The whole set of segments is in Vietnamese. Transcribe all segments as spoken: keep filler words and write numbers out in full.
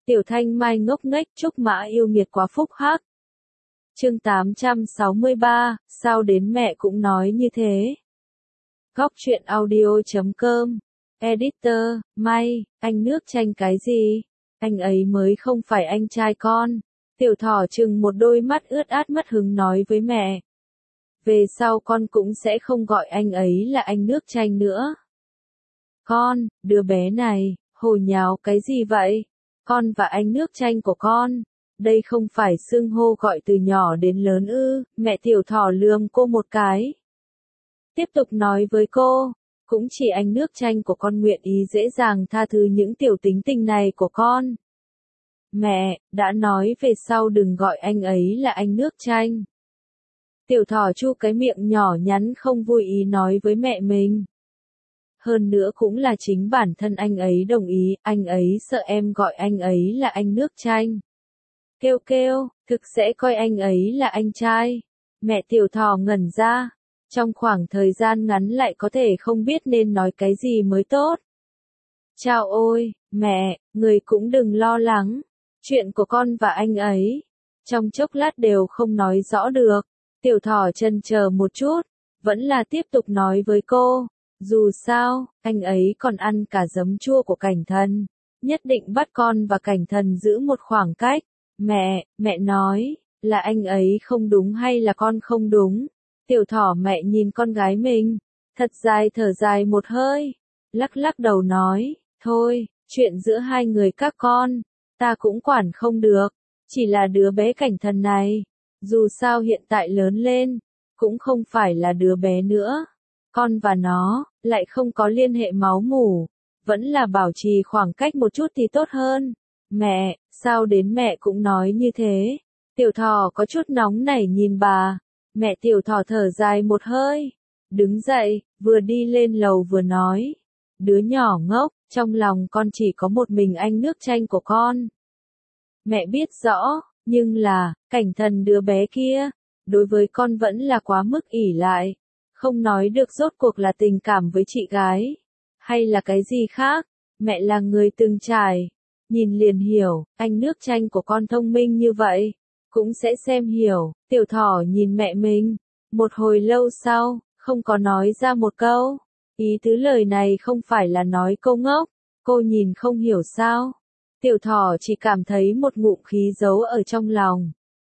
Tiểu Thanh Mai ngốc nghếch chúc Mã yêu nghiệt quá phúc hắc. Chương tám trăm sáu mươi ba, sao đến mẹ cũng nói như thế. Góc truyện audio chấm com. Editor, May, anh nước chanh cái gì? Anh ấy mới không phải anh trai con. Tiểu Thỏ trừng một đôi mắt ướt át mất hứng nói với mẹ. Về sau con cũng sẽ không gọi anh ấy là anh nước chanh nữa. Con, đứa bé này, hồ nháo cái gì vậy? Con và anh nước chanh của con, đây không phải xưng hô gọi từ nhỏ đến lớn ư? Mẹ Tiểu Thỏ lườm cô một cái. Tiếp tục nói với cô, cũng chỉ anh nước chanh của con nguyện ý dễ dàng tha thứ những tiểu tính tình này của con. Mẹ, đã nói về sau đừng gọi anh ấy là anh nước chanh. Tiểu Thỏ chu cái miệng nhỏ nhắn không vui ý nói với mẹ mình. Hơn nữa cũng là chính bản thân anh ấy đồng ý, anh ấy sợ em gọi anh ấy là anh nước chanh. Kêu kêu, thực sẽ coi anh ấy là anh trai. Mẹ Tiểu Thỏ ngẩn ra, trong khoảng thời gian ngắn lại có thể không biết nên nói cái gì mới tốt. Chao ôi, mẹ, người cũng đừng lo lắng, chuyện của con và anh ấy, trong chốc lát đều không nói rõ được. Tiểu Thỏ chần chờ một chút, vẫn là tiếp tục nói với cô. Dù sao, anh ấy còn ăn cả giấm chua của Cảnh Thần, nhất định bắt con và Cảnh Thần giữ một khoảng cách. Mẹ, mẹ nói, là anh ấy không đúng hay là con không đúng? Tiểu Thỏ mẹ nhìn con gái mình, thật dài thở dài một hơi, lắc lắc đầu nói, thôi, chuyện giữa hai người các con, ta cũng quản không được, chỉ là đứa bé Cảnh Thần này, dù sao hiện tại lớn lên, cũng không phải là đứa bé nữa. Con và nó, lại không có liên hệ máu mủ, vẫn là bảo trì khoảng cách một chút thì tốt hơn. Mẹ, sao đến mẹ cũng nói như thế? Tiểu Thỏ có chút nóng nảy nhìn bà. Mẹ Tiểu Thỏ thở dài một hơi, đứng dậy, vừa đi lên lầu vừa nói. Đứa nhỏ ngốc, trong lòng con chỉ có một mình anh nước chanh của con. Mẹ biết rõ, nhưng là, Cảnh Thần đứa bé kia, đối với con vẫn là quá mức ỷ lại. Không nói được rốt cuộc là tình cảm với chị gái, hay là cái gì khác. Mẹ là người từng trải, nhìn liền hiểu, anh nước chanh của con thông minh như vậy, cũng sẽ xem hiểu. Tiểu Thỏ nhìn mẹ mình, một hồi lâu sau, không có nói ra một câu. Ý tứ lời này không phải là nói cô ngốc, cô nhìn không hiểu sao. Tiểu Thỏ chỉ cảm thấy một ngụm khí giấu ở trong lòng.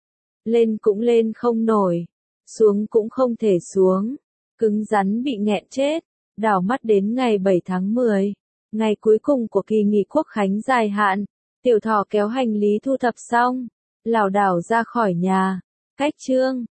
Lên cũng lên không nổi, xuống cũng không thể xuống. Cứng rắn bị nghẹn chết, đảo mắt đến ngày bảy tháng mười, ngày cuối cùng của kỳ nghỉ quốc khánh dài hạn. Tiểu Thỏ kéo hành lý thu thập xong, lảo đảo ra khỏi nhà, cách trương,